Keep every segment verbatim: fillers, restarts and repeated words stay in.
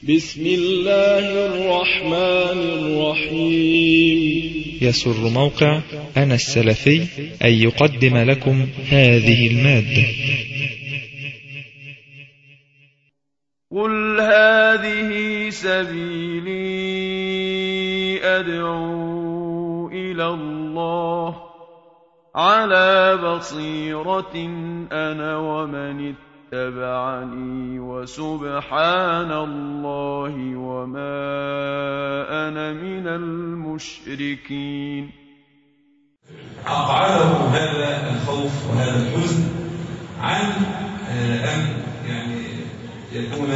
بسم الله الرحمن الرحيم. يسر موقع أنا السلفي أن يقدم لكم هذه المادة. قل هذه سبيلي أدعو إلى الله على بصيرة أنا ومن اتبعني وسبحان الله وما أنا من المشركين. أقعده هذا الخوف وهذا الحزن عن أن يعني يكون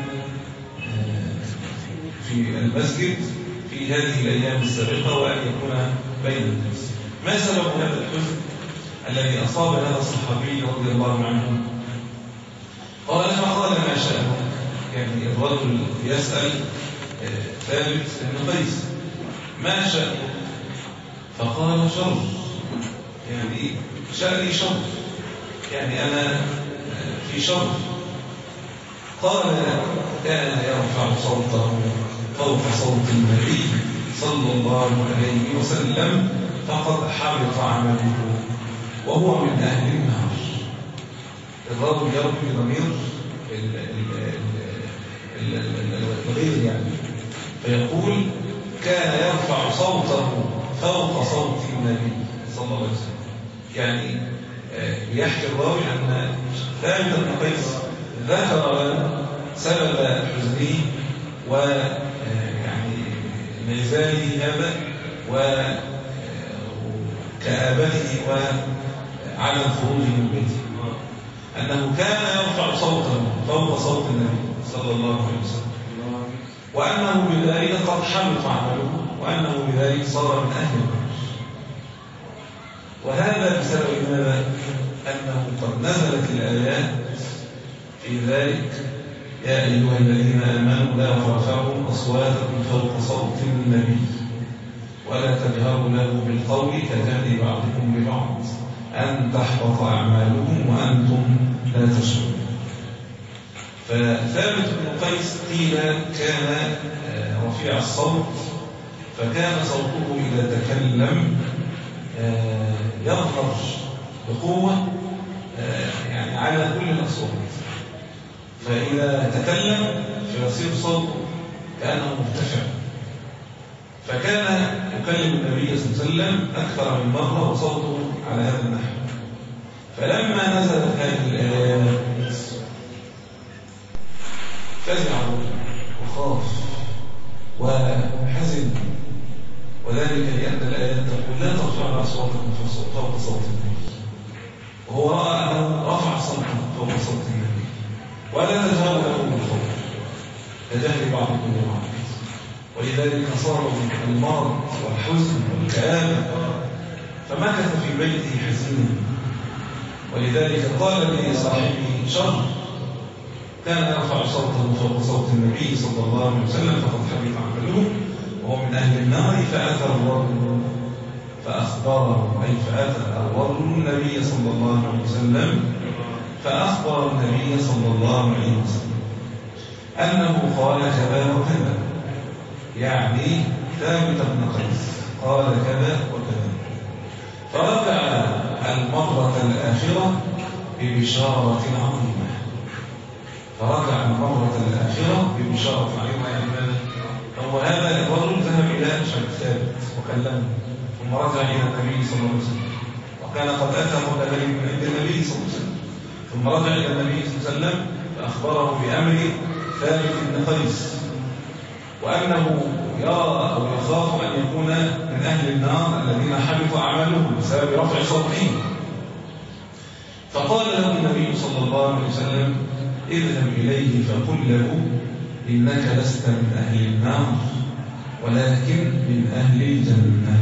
في المسجد في هذه الأيام السابقة وأن يكون بين الناس. ما سبب هذا الحزن الذي أصاب هذا الصحابي رضي الله عنه؟ قال فقال ما شاء. يعني الرجل يسأل ثابت بن قيس ما شاء؟ فقال شر. يعني شأني شر، يعني أنا في شر. قال كان يرفع صوته فوق صوت النبي صلى الله عليه وسلم فقد حبط عمله وهو من أهل النار. الرجل يرمي ضمير الغير يعني، فيقول كان يرفع صوته فوق صوت النبي صلى الله عليه وسلم. يعني يحكي الراوي أن ثابت بن قيس ذكر لنا سبب حزنه ويعني نزاله هذا وكآبته وعدم خروجه من بيته، أنه كان يرفع صوته فوق صوت النبي صلى الله عليه وسلم، وأنه بذلك قد حبط عمله، وأنه بذلك صار من أهل النار. وهذا بسبب ماذا؟ أنه قد نزلت الآيات في ذلك يا أيها الذين آمنوا لا ترفعوا أصواتكم فوق صوت النبي ولا تجهروا له بالقول كجهر بعضكم ببعض أن تحبط أعمالكم وأنتم لا تشعرون. فثابت بن قيس قيل كان رفيع الصوت، فكان صوته إذا تكلم يظهر بقوة يعني على كل الأصوات، فإذا تكلم فيصير صوته كأنه مرتفع. فكان يكلم النبي صلى الله عليه وسلم أكثر من مرة وصوته على هذا النحو. فلما نزلت هذه الآيات فزع وخاف وحزن، وذلك لأن الآيات تقول لا ترفعوا أصواتكم فوق صوت النبي، وهو رأى أنه رفع صوته فوق صوت النبي ولا تجهروا له بالقول كجهر بعضكم ببعض، ولذلك أصابه المرض والحزن والكآبة فمكث في بيته حزينا. ولذلك قال لصاحبه شر كان يرفع صوته فوق صوت النبي صلى الله عليه وسلم فقد حبط عمله وهو من أهل النار. فأتى الرجل فأخبره، أي فأتى الرجل النبي صلى الله عليه وسلم فأخبر النبي صلى الله عليه وسلم أنه قال كذا وكذا، يعني ثابت بن قيس قال كذا وكذا. فرجع المرة الآخرة ببشارة عظيمة، فرجع المرة الآخرة ببشارة عظيمة. يعني هو هذا الرجل ذهب إلى شيخ ثابت وكلمه، ثم رجع إلى النبي صلى الله عليه وسلم، وكان قد أتى قبل من عند النبي صلى الله عليه وسلم، ثم رجع إلى النبي صلى الله عليه وسلم فأخبره بأمر ثابت بن قيس، وأنه يرى أو يخاف أن يكون من أهل النار الذين حبط أعمالهم بسبب رفع صوته. فقال له النبي صلى الله عليه وسلم اذهب إليه فقل له إنك لست من أهل النار ولكن من أهل الجنة،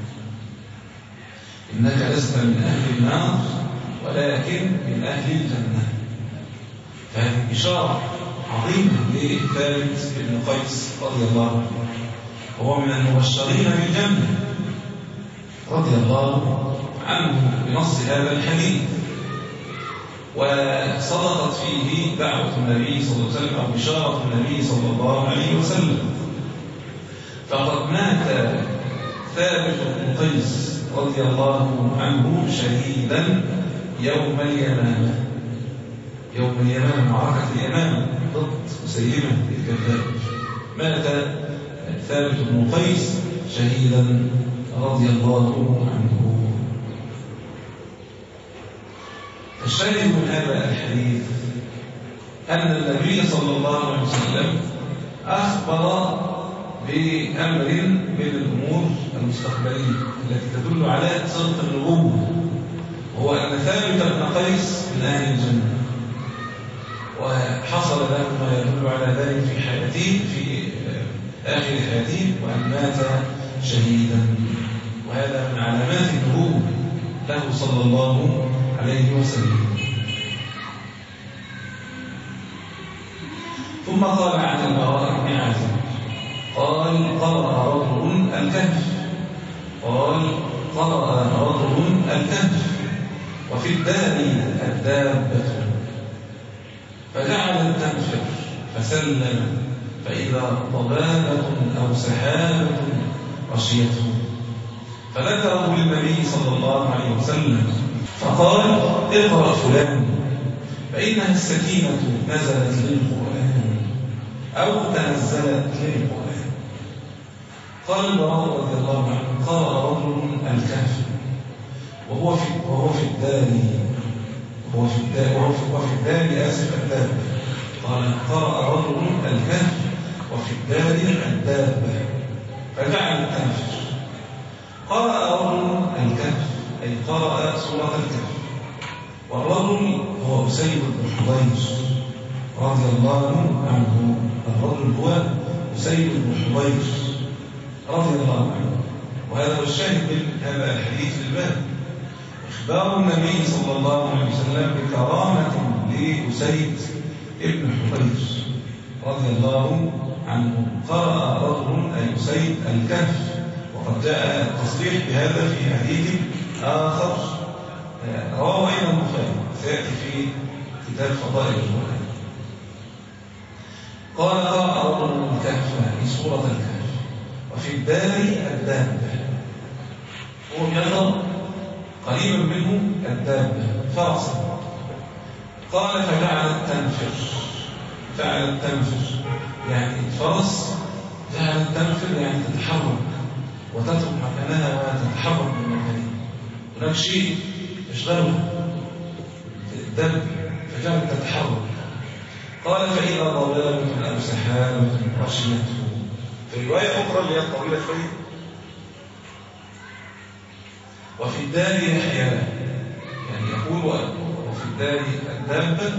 إنك لست من أهل النار ولكن من أهل الجنة. فهذه إشارة عظيمة لثابت بن قيس رضي الله عنه، وهو من المبشرين بالجنة رضي الله عنه بنص هذا الحديث. وصدقت فيه دعوة النبي صلى الله عليه وسلم أو بشارة النبي صلى الله عليه وسلم. فقد مات ثابت بن قيس رضي الله عنه شهيدا يوم اليمامة، يوم اليمامة معركة اليمامة ضد مسيلمة الكذاب. مات ثابت بن قيس شهيدا رضي الله عنه. الشاهد من هذا الحديث أن النبي صلى الله عليه وسلم أخبر بأمر من الأمور المستقبلية التي تدل على صدق النبوة، وهو أن ثابت بن قيس من أهل الجنة، وحصل له ما يدل على ذلك في حياته في آخر حياته، وأن مات شهيدا، وهذا من علامات النبوة له صلى الله عليه وسلم. ثم قال عن البراء بن عازب قال قرأ رجل الكهف، قال قرأ رجل الكهف وفي الدار الدابة فجعل تنفر فسلم فإذا ضبابة أو سحابة غشيته، فذكره للنبي صلى الله عليه وسلم فقال اقرأ فلان فإنها السكينة نزلت للقرآن أو تنزلت للقرآن. قال البراء رضي الله عنه قرأ رجل الكهف وهو في وهو في الدار وهو في الدار وهو في الدار آسف الدابة. قال قرأ رجل الكهف وفي الدار الدابة فجعل التنفر. قرأ رجل الكهف أي قرأ سورة الكهف، والرجل هو أسيد بن حضير رضي الله عنه. الرجل هو أسيد بن حضير رضي الله عنه، وهذا هو الشاهد من هذا الحديث للباب، إخبار النبي صلى الله عليه وسلم بكرامة لأسيد بن حضير رضي الله عنه. قرأ رجل أي أسيد الكهف، وقد جاء التصريح بهذا في حديث آخر رواه أيضا البخاري سيأتي في كتاب فضائل القرآن. قال قرأ رجل الكهف في سورة الكهف وفي الدار الدابة، هو يضرب قريبا منه الدابة فرسا. قال فجعلت تنفر، جعلت تنفر يعني الفرس جعلت تنفر يعني تتحرك وتترك مكانها وتتحرك من مكانها، هناك شيء يشغلها الدم فجعلت تتحرك. قال فإذا ضبابة أو سحابة غشيته. في رواية أخرى اللي هي الطويلة شوية وفي الدار يحيى، يعني يقول وفي الدار الدابة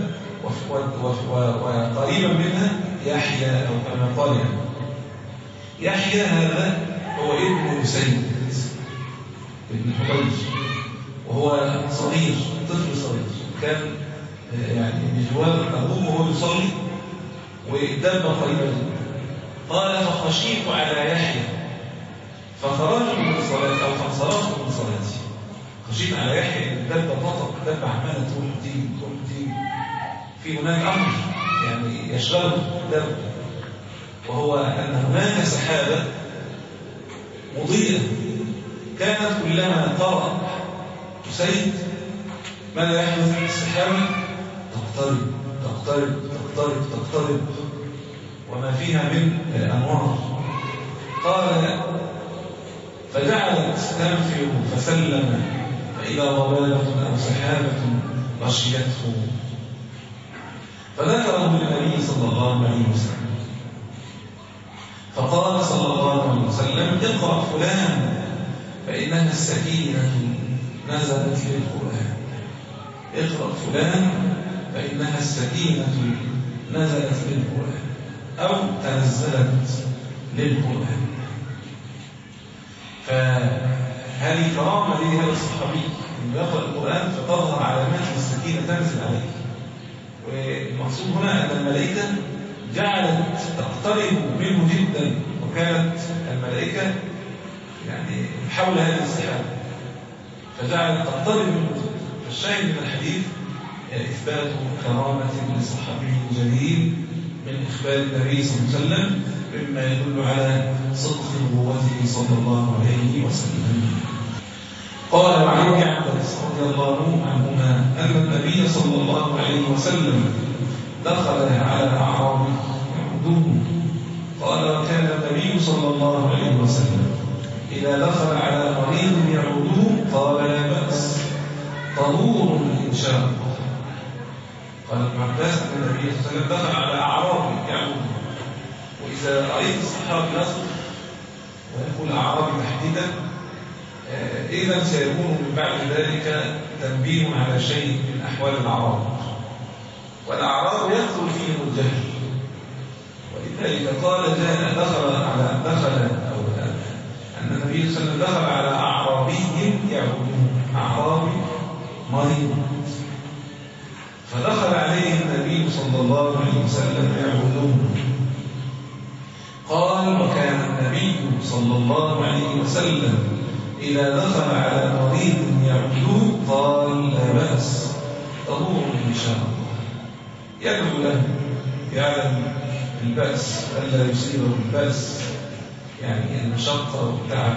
وقريبا منها يحيى أو كما قال يعني. يحيى هذا هو ابن أسيد ابن حضير، وهو صغير طفل صغير كان يعني بجوار أبوه وهو يصلي والدابة قريبا منه. قال فخشيت على يحيى فخرجت من الصلاة أو فانصرفت من صلاتي. خشيت على يحيى ان الدابة تطلق، الدابة عمالة تقول تيجي تقول تيجي، في هناك أمر يعني يشغله الدابة، وهو أن هناك سحابة مضيئة كانت كلما قرأ أسيد ماذا يحدث؟ السحابة تقترب تقترب تقترب تقترب وما فيها من أنوار. قال فجعلت تنفر فسلم فإذا ضبابة أو سحابة غشيته، فذكره النبي صلى الله عليه وسلم فقال صلى الله عليه وسلم اقرأ فلان فإنها السكينة نزلت للقرآن. اقرأ فلان فإنها السكينة نزلت للقرآن أو تنزلت للقرآن. فهذه كرامة لهذا الصحابي أنه يقرأ القرآن فتظهر علامات السكينة تنزل عليه. والمقصود هنا أن الملائكة جعلت تقترب منه جدا، وكانت الملائكة يعني حول هذه السحابة فجعلت تقترب منه جدا. فالشاهد من الحديث إثبات كرامة لصحابي جليل من إخبار النبي صلى الله عليه وسلم مما يدل على صدق نبوته صلى الله عليه وسلم. قال وعن ابن عباس رضي الله عنهما أن النبي صلى الله عليه وسلم دخل على أعرابي يعودون. قال وكان النبي صلى الله عليه وسلم إذا دخل على مريض يعوده قال لا بأس طهور إن شاء الله. قال ابن عباس أن النبي صلى الله عليه وسلم دخل على أعرابي يعوده. وإذا رأيت الصحابي يصف ويقول أعرابي تحديدا إذا سيكون من بعد ذلك تنبيه على شيء من أحوال الأعراب، والأعراب يدخل فيهم الجهل، ولذلك قال جاء دخل على دخل أو أن النبي صلى الله عليه وسلم دخل على أعرابي يعودون، أعرابي مريض، فدخل عليه النبي صلى الله عليه وسلم يعودون. قال وكان النبي صلى الله عليه وسلم إذا دخل على مريض يعوده قال لا بأس طهور إن شاء الله. يدعو له يعلم البأس ألا يصيبه البأس يعني المشقة والتعب،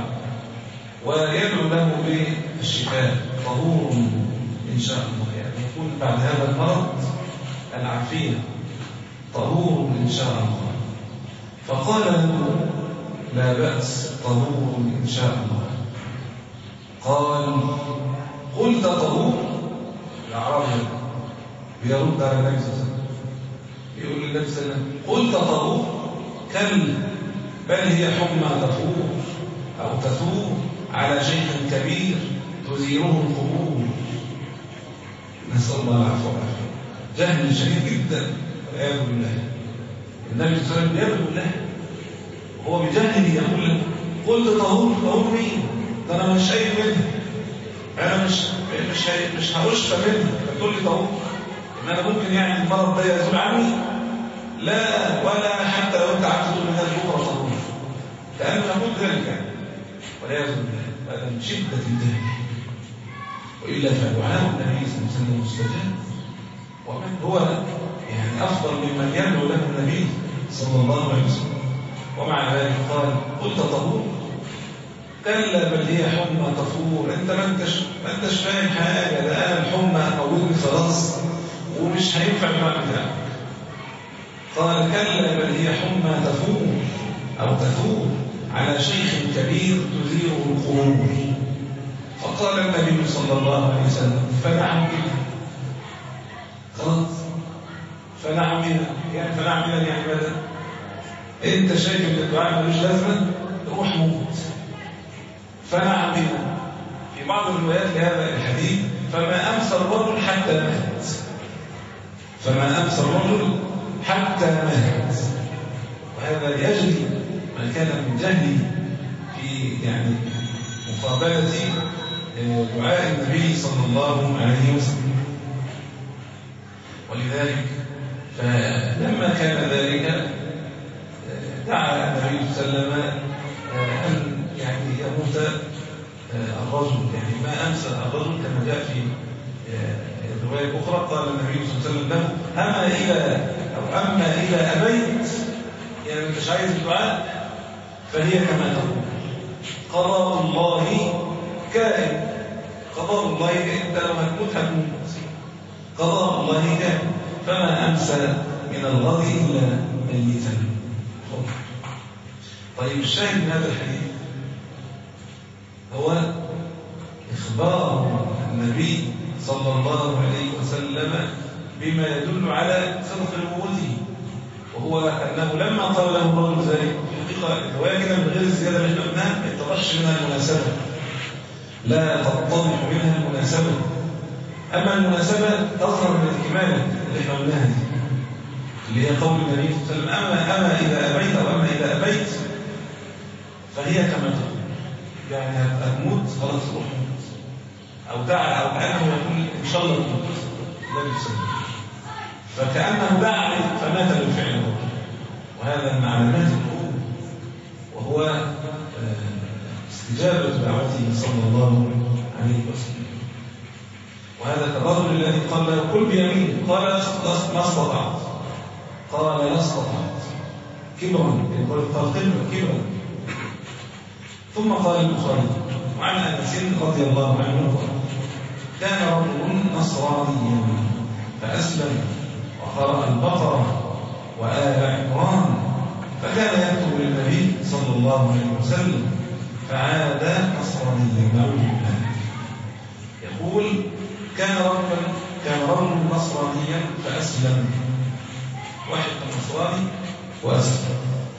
ويدعو له بالشفاء طهور إن شاء الله، يعني يكون بعد هذا المرض العافية طهور إن شاء الله. فقال له لا بأس طهور إن شاء الله. قال قلت طهور؟ الأعرابي بيرد على النبي صلى الله عليه وسلم يقول للنبي صلى الله عليه وسلم قلت طهور؟ كلا بل هي حمى تفور أو تثور على شيخ كبير تزيره القبور. نسأل الله العفو والعافية. جهل شديد جدا والعياذ بالله. النبي صلى الله عليه وسلم يدعو له وهو بجهله يقول له قلت طهور؟ طهور مين؟ ده انا مش شايف منها، انا مش مش مش هشفى منها، تقول لي طهور ان انا ممكن يعني المرض ده يزول عني؟ لا، ولا حتى لو انت عارف تقول منها بكره طهور، كانه يقول ذلك يعني والعياذ بالله. هذا من شده الجهل، والا فدعاء النبي صلى الله عليه وسلم مستجاب، ومن هو يعني افضل ممن يدعو له النبي صلى الله عليه وسلم. ومع ذلك قال قلت طهور؟ كلا بل هي حمى تفور. انت ما انتش ما انتش فاهم حاجه، ده انا الحمى قوتني خلاص ومش هينفع المعنى بتاعك. قال كلا بل هي حمى تفور او تثور على شيخ كبير تزيره القبور. فقال النبي صلى الله عليه وسلم فنعم بها. خلاص فنعم بها يعني فنعم بها يعني ماذا؟ انت شايف ان الدعاء ملوش لازمه، روح موت. فنعم بها. في بعض الروايات لهذا الحديث فما أمسى الرجل حتى مات، فما أمسى الرجل حتى مات. وهذا يجري من كان من جهله في يعني مقابلة دعاء النبي صلى الله عليه وسلم. ولذلك فلما كان ذلك دعا النبي صلى الله عليه وسلم أن يعني يموت الرجل، يعني ما أمسى الرجل كما جاء في الرواية الأخرى. قال النبي صلى الله عليه وسلم له أما إذا أو أما إذا أبيت، يعني مش عايز الدعاء، فهي كما تقول قضاء الله كائن. قضاء الله أنت لو هتموت هتموت، قضاء الله كائن، فما أمسى من الغد إلا ميتا. طيب الشاهد من هذا الحديث هو إخبار النبي صلى الله عليه وسلم بما يدل على صدق نبوته، وهو أنه لما قال له الرجل ذلك الحقيقة الرواية كده من غير الزيادة اللي احنا قلناها ما يتضحش منها المناسبة، لا تتضح منها المناسبة. أما المناسبة تظهر من الكمالة اللي احنا قلناها دي، اللي هي قول النبي صلى الله عليه وسلم أما أما إذا أبيت أو أما إذا أبيت فهي كما تقول، يعني هتموت خلاص روح موت، أو دعا أو كأنه يقول إن شاء الله تموت النبي صلى الله عليه وسلم، فكأنه دعا فمات بالفعل. وهذا من علامات القلوب، وهو استجابة دعوته صلى الله عليه وسلم. وهذا كالرجل الذي قال له كل بيمين قال ما استطعت قال لا استطعت كبرا قال كبرا. ثم قال البخاري وعن أنس رضي الله عنه كان رجل نصرانيا فأسلم وقرأ البقرة وآل عمران فكان يكتب للنبي صلى الله عليه وسلم فعاد نصرانيا. نعوذ بالله. يقول كان رجل كان رجل نصرانيا فأسلم، واحد نصراني وأسلم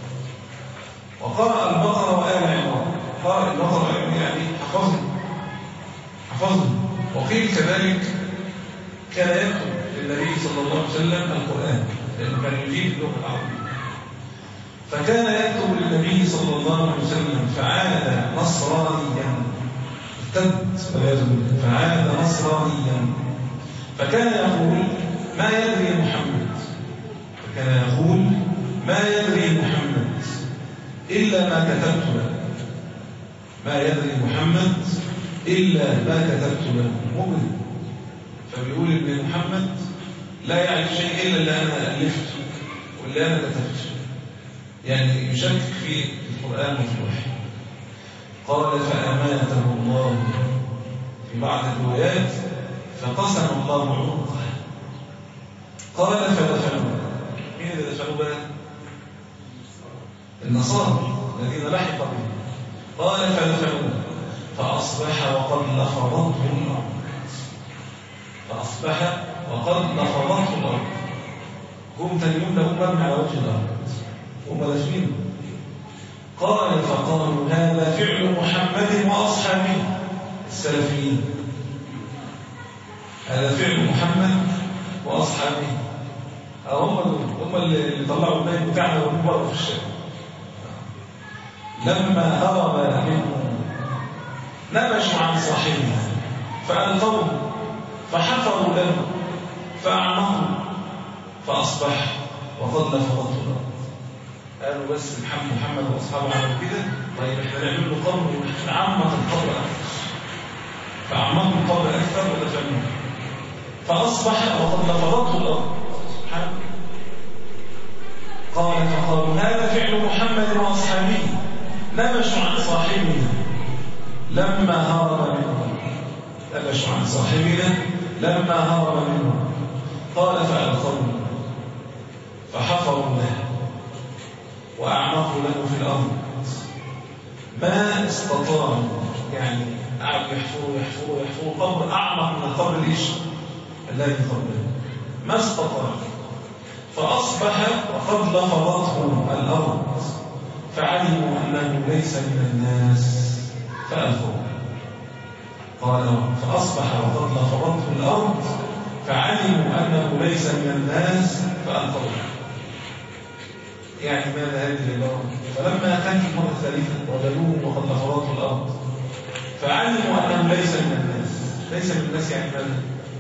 وقرأ البقرة وآل عمران. قرأ البقرة يعني حفظه حفظه وقيل كذلك كان يكتب للنبي صلى الله عليه وسلم القرآن لأنه كان يجيد اللغة العربية. فكان يكتب للنبي صلى الله عليه وسلم فعاد نصرانيا ارتد فعاد نصرانيا فكان يقول ما يدري محمد فكان يقول ما يدري محمد إلا ما كتبت له ما يدري محمد إلا ما كتبت له مؤمن. فبيقول ابن محمد لا يعرف شيء إلا اللي أنا ألفته واللي أنا كتبته، يعني يشكك في القرآن وفي الوحي. قال فأماته الله في بعض الروايات فقسم الله عنقه. قال فدفنوه. مين اللي دفنوه بقى؟ النصارى الذين لحق بهم. قال فدفنوه فأصبح وقد لفظته الأرض فأصبح وقد لفظته الأرض. هم تنيون لهم مرمى على وجه الأرض هم دفنين. قال فقالوا هذا فعل محمد وأصحابه السلفيين، هذا فعل محمد وأصحابه. هم هم اللي طلعوا النبي بتاعنا وهم في الشارع. لما هرب منه نبشوا عن صاحبه فألقوه فحفروا له فأعمقوا فأصبح وقد لفظته الأرض. قالوا بس محمد محمد وأصحابه عملوا كده، طيب احنا نعمل له قبر ونعمق القبر أكثر. فأعمقوا القبر أكثر ودفنوه فأصبح وقد لفظته الأرض. سبحانه. قال فقالوا هذا فعل محمد وأصحابه نبشوا عن صاحبنا لما هرب منه نبشوا عن صاحبنا لما هرب منه. قال فألقوه فحفروا له وأعمقوا له في الأرض ما استطاعوا، يعني قعدوا يحفروا يحفروا يحفروا قبر أعمق من القبر الإيش الذي قبله ما استطاعوا. فأصبح وقد لفظته الأرض فعلموا أنه ليس من الناس فألقوه. قال فأصبح وقد لفظته الأرض فعلموا أنه ليس من الناس فألقوه. يعني ماذا هذه العبارة؟ فلما كان المرة الثالثة وجدوه وقد لفظته الأرض فعلموا أنه ليس من الناس. ليس من الناس يعني ماذا؟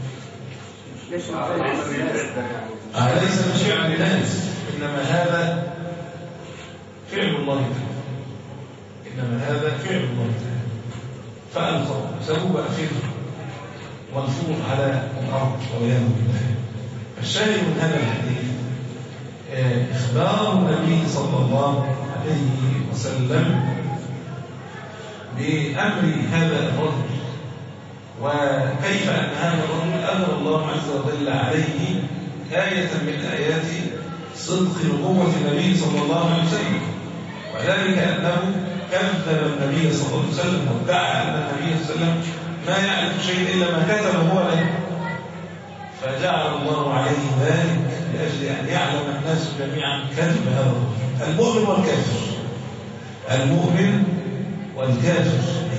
آه ليس من فعل الناس، إنما هذا فعل الله تعالى. إنما هذا فعل الله تعالى. فألقوا سبوا أفره والفور على الأرض والعياذ بالله. فالشاهد من هذا الحديث إخبار النبي صلى الله عليه وسلم بأمر هذا الرجل وكيف أن هذا الرجل أمر الله عز وجل عليه آية من آيات صدق نبوة النبي صلى الله عليه وسلم، وذلك أنه كذب النبي صلى الله عليه وسلم وادعى أن النبي صلى الله عليه وسلم ما يعرف شيء إلا ما كتب هو له، فجعل الله عليه ذلك لأجل أن يعلم الناس جميعا كذب هذا الرجل المؤمن والكافر المؤمن والكافر.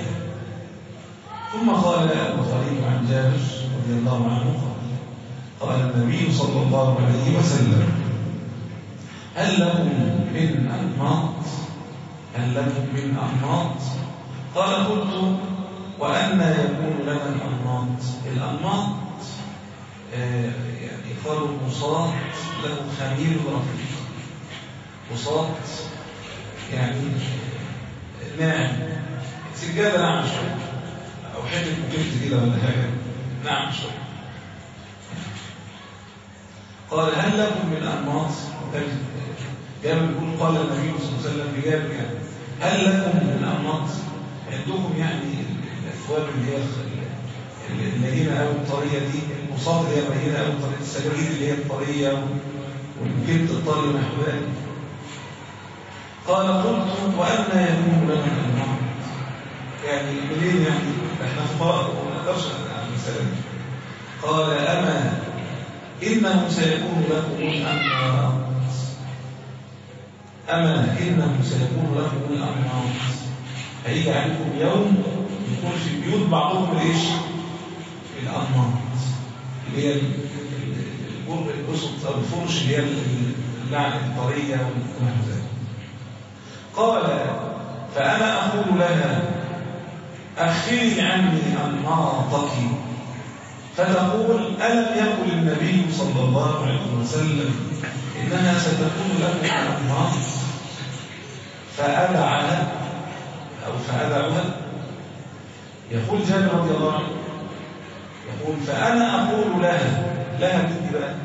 ثم قال البخاري عن جابر رضي الله عنه قال قال النبي صلى الله عليه وسلم هل لكم من أنماط هل لكم من أنماط قال قلت وأنى يكون لنا الأنماط. الأنماط آه يعني قالوا بساط له خمير رفيق. بساط يعني ناعم، سجادة ناعمة شوية أو حتة مكلت كده ولا حاجة نعم شوي. قال هل لكم من أنماط؟ جابر يقول قال النبي صلى الله عليه وسلم لجابر يعني هل لكم من أنماط؟ عندكم يعني الأثواب اللي هي اللينة أو الطرية دي، المصاط اللي هي اللينة أو الطرية، السجاجيد اللي هي الطرية والجلد الطري ونحوها. قال قلت وأنى يكون لنا الأنماط؟ يعني منين يعني؟ احنا فقراء وما نقدرش على المسألة دي. قال أما إنه سيكون لكم الأنماط، أما إنه سيكون لكم الأنماط، هيجي عليكم يوم يكون في بيوت بعضهم ليش؟ الأنماط اللي هي القسط أو الفرش اللي هي اللعنة الطرية والمحزنة. قال فأنا أقول لها أخري عني أنماطك، فتقول ألم يقل النبي صلى الله عليه وسلم إنها ستكون لكم أنماط؟ فأدعها أو فأدعها. يقول جابر رضي الله عنه يقول فأنا أقول لها، لها من بقى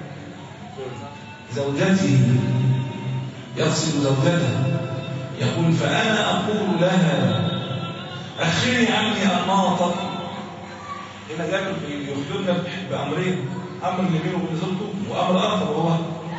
زوجتي، يقصد زوجتها، يقول فأنا أقول لها أخري عني أنماطك. هنا جابر يخبرنا بأمرين، أمر اللي بينه وبين زوجته وأمر آخر وهو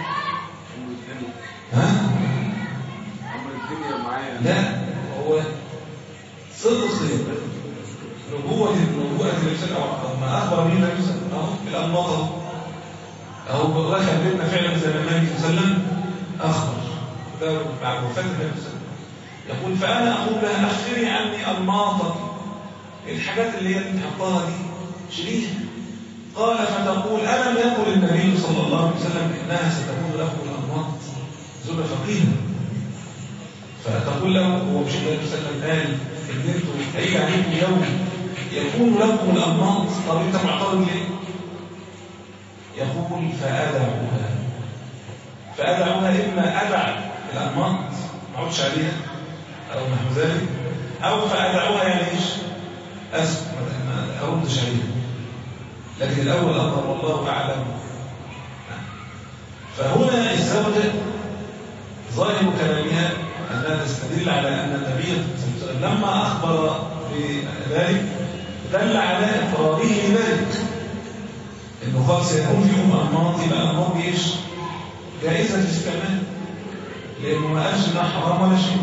ها؟ أمر الدنيا معايا. لا، هو صدق نبوة نبوة الإنسان أو ما أخبر به النبي صلى الله عليه وسلم بالأنماط أهو دخل بيتنا فعلا زي ما النبي صلى الله عليه وسلم أخبر ده بعد وفاة النبي صلى الله عليه وسلم. يقول فأنا أقول لها أخري عني أنماطك، الحاجات اللي هي اللي حطها دي شريها. قال فتقول ألم يقل النبي صلى الله عليه وسلم إنها ستكون لكم الأنماط؟ زوجة فقيهة. فتقول له هو مش النبي صلى الله عليه وسلم قال إن أنتم هيجي عليكم يوم يكون لكم الأنماط؟ طب أنت معترض ليه؟ يقول فأدعوها، فأدعوها إما أدع الأنماط ما أعودش عليها أو نحو ذلك، أو فأدعوها يعني إيش؟ أسف ما أردش عليها، لكن الأول أظهر والله أعلم. فهنا الزوجة ظاهر كلامها أنها تستدل على أن النبي صلى الله عليه وسلم لما أخبر بذلك دل على إقراره بذلك، إنه قال سيكون فيهم أنماط، يبقى الأنماط دي إيش؟ جائزة الاستعمال، لأنه ما قالش إنها حرام ولا شيء.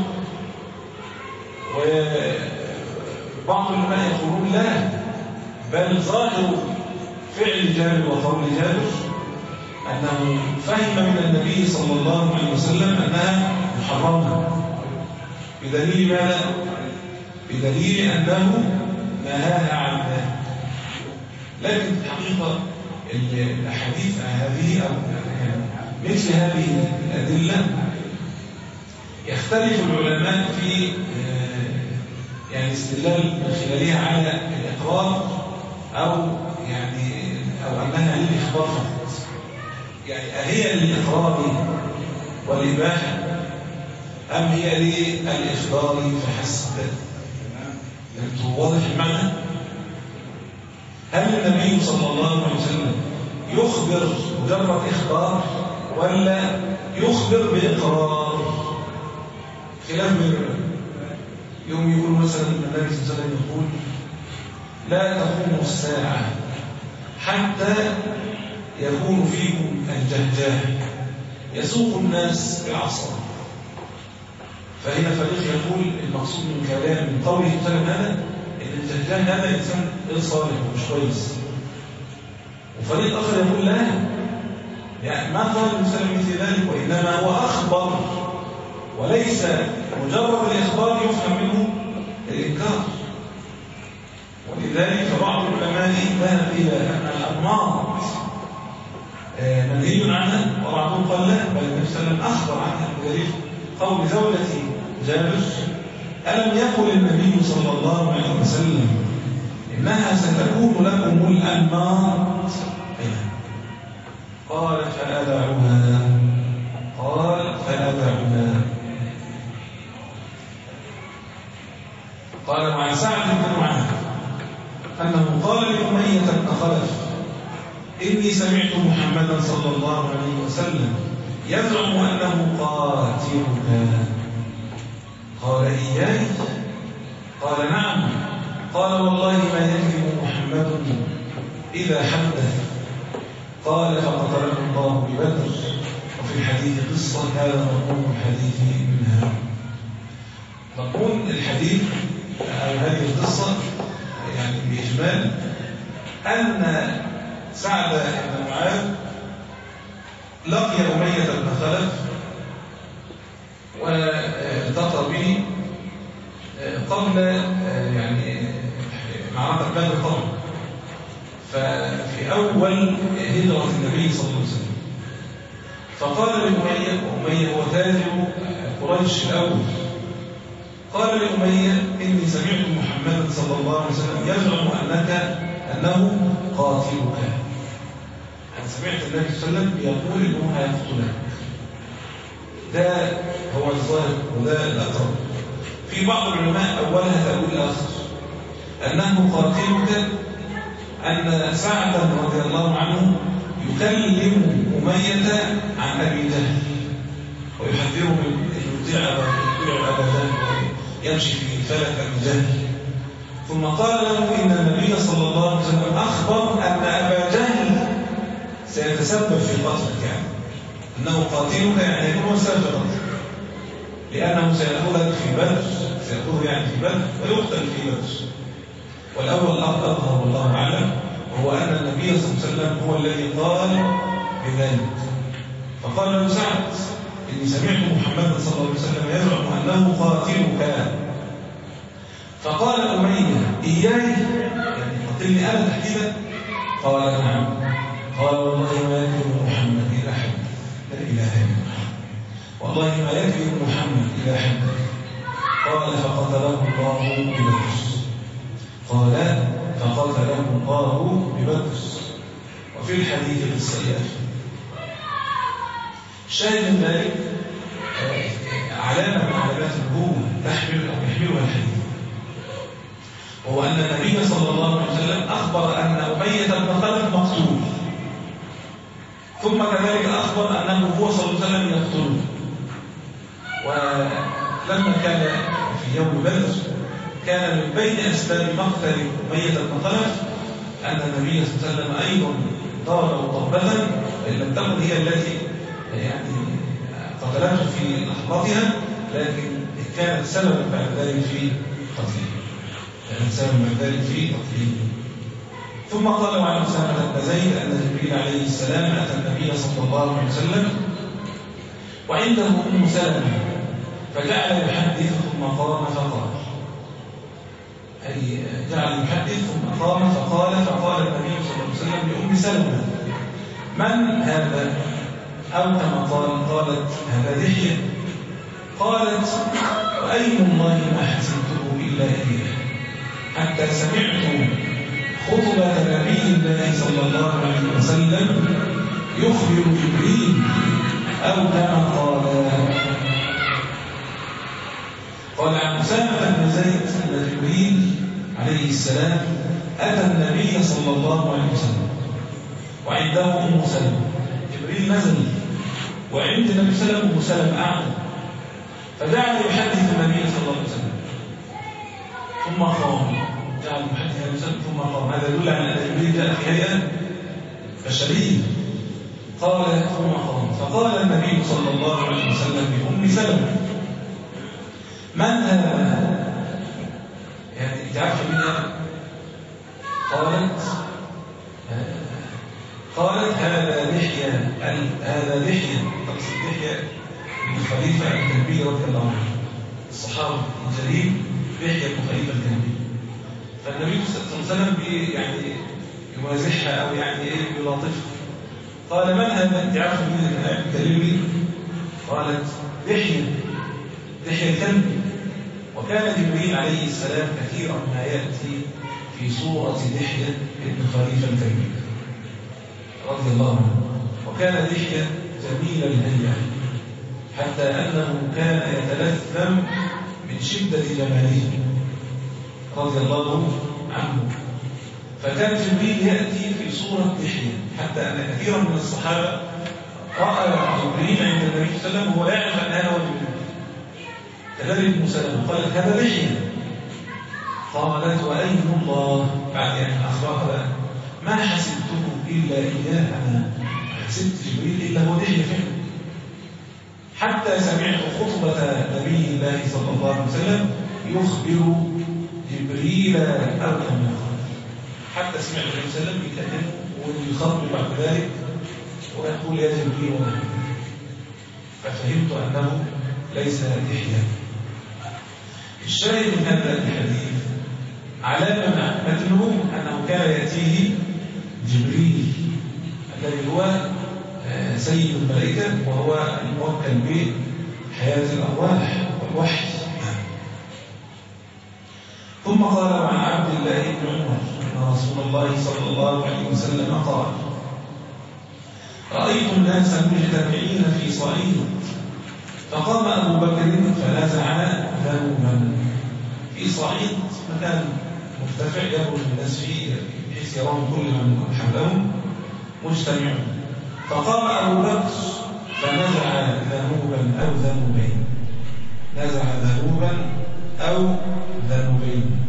وبعض العلماء يقولون لا، بل ظاهر فعل جابر وقول جابر أنه فهم من النبي صلى الله عليه وسلم أنها محرمة، بدليل ماذا؟ بدليل أنه نهاها عن ذلك. لكن الحقيقة الأحاديث هذه أو مثل هذه الأدلة يختلف العلماء في يعني استدلال من خلالها على الإقرار أو يعني أو أنها للإخبار فقط، يعني أهي للإقرار والإباحة أم هي للإخبار فحسب؟ أنتم واضح المعنى؟ هل النبي صلى الله عليه وسلم يخبر مجرد إخبار ولا يخبر بإقرار؟ خلاف من يوم يقول مثلا النبي صلى الله عليه وسلم يقول لا تقوم الساعة حتى يكون فيكم الجهجاه يسوق الناس بالعصا. فهنا فريق يقول المقصود من كلام من قوله تعالى هذا ان الجهجاه هذا انسان غير صالح ومش كويس، وفريق اخر يقول لا، يعني ما قال المسلم مثل ذلك، وانما هو اخبر وليس مجرد الاخبار يفهم منه الانكار. ولذلك فبعض العلماء ذهب الى ان الانماط منهي عنها، وبعضهم قال لا، بل النبي صلى الله عليه وسلم اخبر عنها بدليل قول زوجتي جابر ألم يقل النبي صلى الله عليه وسلم إنها ستكون لكم الأنماط؟ قال فأدعوها، قال فأدعوها. قال وعن سعد بن معاذ أنه قال لأمية بن خلف إني سمعت محمدا صلى الله عليه وسلم يزعم أنه قاتلك. قال إياي؟ قال نعم. قال والله ما يكذب محمد إذا حدث. قال فقتله الله ببدر. وفي الحديث قصة هذا مضمون الحديث منها. مضمون الحديث أو هذه القصة يعني بإجمال أن سعد بن معاذ لقي أمية بن خلف والتقى به قبل يعني معركة بدر قبل، ففي أول هجرة النبي صلى الله عليه وسلم. فقال لأمية، وأمية هو تاجر قريش الأول، قال لأمية إني سمعت محمدا صلى الله عليه وسلم يزعم أنك أنه قاتلك. أنا سمعت النبي صلى الله عليه وسلم يقول إنه هيقتلك. ده هو الظاهر وده الأقرب. في بعض العلماء أولها تأويل الآخر أنه قاتلك أن سعد رضي الله عنه يكلم أمية عن أبي جهل ويحذره من أن يطيع أبا جهل يمشي في فلك أبي جهل. ثم قال له إن النبي صلى الله عليه وسلم أخبر أن أبا جهل سيتسبب في قتلك، يعني أنه قاتلك يعني يكون هو سبب قتلك، لأنه سيأخذك في بدر، سيأخذه يعني في بدر ويقتل في بدر. والأول أظهر والله أعلم، وهو أن النبي صلى الله عليه وسلم هو الذي قال بذلك. فقال له سعد إني سمعت محمدا صلى الله عليه وسلم يزعم أنه قاتلك. فقال أمية إياي؟ يعني قتلني أنا تحديدا؟ قال نعم. قال والله ما يكذب محمد إلى حد، لا إله إلا الله، والله ما يكذب محمد إلى حد. قال فقتله الله ببدر. قال فقتله الله ببدر. وفي الحديث بالسياف. شاهد من ذلك علامة من علامات النبوة تحمل أو يحملها الحديث، وهو أن النبي صلى الله عليه وسلم أخبر أن أمية بن خلف مقتول، ثم كذلك أخبر أنه هو صلى الله عليه وسلم يقتله. ولما كان في يوم بدر كان من بين أسباب مقتل أمية بن خلف أن النبي صلى الله عليه وسلم أيضا ضرب ضربة إن لم تكن هي التي يعني قتلته في لحظتها، لكن كانت سببا بعد ذلك في قتله، كانت سببا بعد ذلك في قتله. ثم قال عن أسامة بن زيد أن جبريل عليه السلام أتى النبي صلى الله عليه وسلم وعنده أم سلمة فجعل يحدث ثم قام فقال، أي جعل يحدث ثم قام فقال فقال النبي صلى الله عليه وسلم لأم سلمة من هذا؟ أو كما قال قالت هذا دحية. قالت وأيم الله ما حسنته إلا إليه حتى سمعت خطبة نبي الله صلى الله عليه وسلم يخبر جبريل أو كما قال. قال عن أسامة بن زيد أن جبريل عليه السلام أتى النبي صلى الله عليه وسلم وعنده أم سلمة. جبريل نزل وعند النبي صلى الله عليه وسلم أم سلمة أعلى، فجعل يحدث النبي صلى الله عليه وسلم ثم قام. جعل يحدث النبي صلى الله عليه وسلم ثم قام. هذا يدل على أن جبريل جاء في هيئة بشرية. قال ثم قام. فقال النبي صلى الله عليه وسلم لأم سلمة من هذا؟ يعني تعرف منها؟ قالت قالت هذا دحية، هذا دحية، تقصد دحية بن خليفة الكلبي رضي الله عنه، الصحابي الجليل دحية بن خليفة الكلبي. فالنبي صلى الله عليه وسلم يعني يمازحها أو يعني إيه يلاطفها. قال من هذا؟ تعرف من الكلبي؟ قالت دحية، دحية الكلبي. وكان جبريل عليه السلام كثيرا ما يأتي في صورة دحية بن خليفة الكلبي رضي الله عنه. وكان دحية جميل الهيئة حتى أنه كان يتلثم من شدة جماله رضي الله عنه. فكان جبريل يأتي في صورة لحية، حتى أن كثيرا من الصحابة رأى جبريل عند النبي صلى الله عليه وسلم وهو يعرف أن هذا هو جبريل. كذلك مسلم قالت هذا لحية، قالت وأين الله بعد أن أخبرها ما حسبته إلا إياه، أنا حسبت جبريل إلا هو لحية فعلا. حتى سمعت خطبة نبي الله صلى الله عليه وسلم يخبر جبريل أو كما قال، حتى سمعت النبي صلى الله عليه وسلم يتكلم ويخاطب بعد ذلك ويقول يا جبريل ونحن، ففهمت أنه ليس لحية. الشاهد من هذا الحديث علامة متنه أنه كان يأتيه جبريل الذي هو سيد الملائكة وهو الموكل بحياة الأرواح والوحي. ثم قال عن عبد الله بن عمر أن رسول الله صلى الله عليه وسلم قال رأيت الناس مجتمعين في صعيد فقام أبو بكر فنزع ذنوبا في صعيد مكان مرتفع يبرز الناس فيه بحيث يرون كل من حولهم مجتمعون، فقام أبو بكر فنزع ذنوبا أو ذنوبين، نزع ذنوبا أو ذنوبين،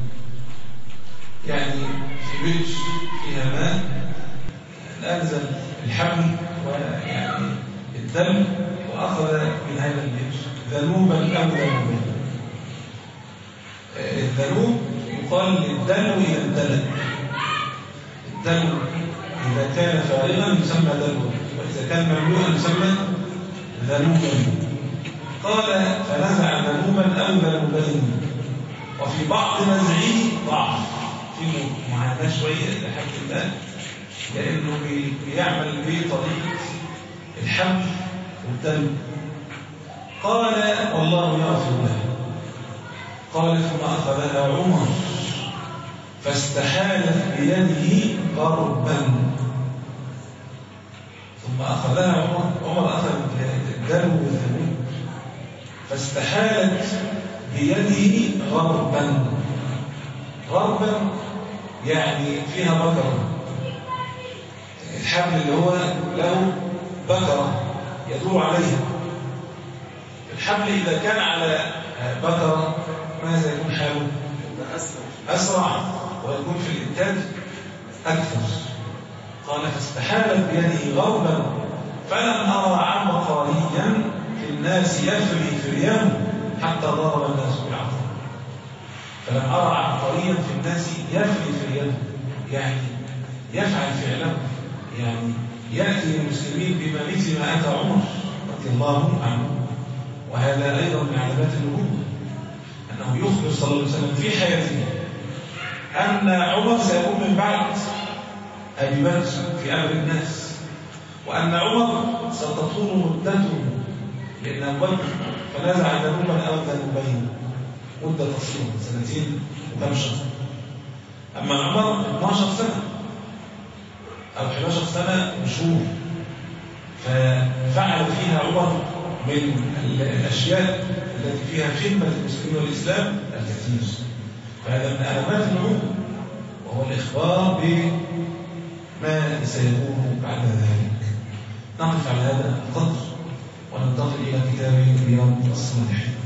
يعني في بيت فيها ماء أنزل الحبل ويعني الدم وأخذ من هذا البيت ذنوبا أو ذنوبين. الذنوب يقال للدلو إذا امتلأ، الدلو إذا كان فارغا يسمى دلوا، وإذا كان مملوءا يسمى ذنوبا. قال فنزع ذنوبا أو ذنوبين، وفي بعض نزعه ضعف في معاناة شوية لحد ما، لأنه بيعمل بطريقة الحبل والدلو. قال والله يغفر له. قال ثم أخذها عمر فاستحالت بيده ضربا، ثم أخذها عمر عمر أخذ الدلو والذنوب فاستحالت بيده غربا. غربا يعني فيها بكرة، الحبل اللي هو له بكرة يدور عليها. الحبل إذا كان على بكرة ماذا يكون حاله؟ أسرع ويكون في الإنتاج أكثر. قال فاستحالت بيده غربا فلم أرى عبقريا في الناس يفري فرياه حتى ضرب الناس بالعصا. فلم أرى عبقريا في الناس يفري فرياه، يعني يفعل فعله، يعني يأتي المسلمين بما مثل ما أتى عمر رضي الله عنه. وهذا أيضا من علامات النبوة أنه يخبر صلى الله عليه وسلم في حياته أن عمر سيكون من بعد أبي بكر في أمر الناس، وأن عمر ستطول مدته لأن أبو بكر فنزع ذنوبا أو ذنوبين مدة قصيرة سنتين وكم شهر، أما عمر اثناشر سنة أو إحدى عشرة سنة وشهور، ففعل فيها عمر من الأشياء التي فيها خدمة المسلمين والإسلام الكثير. فهذا من علامات النبوة وهو الإخبار بما سيكون بعد ذلك. نقف على هذا القدر وننتقل إلى كتاب رياض الصالحين.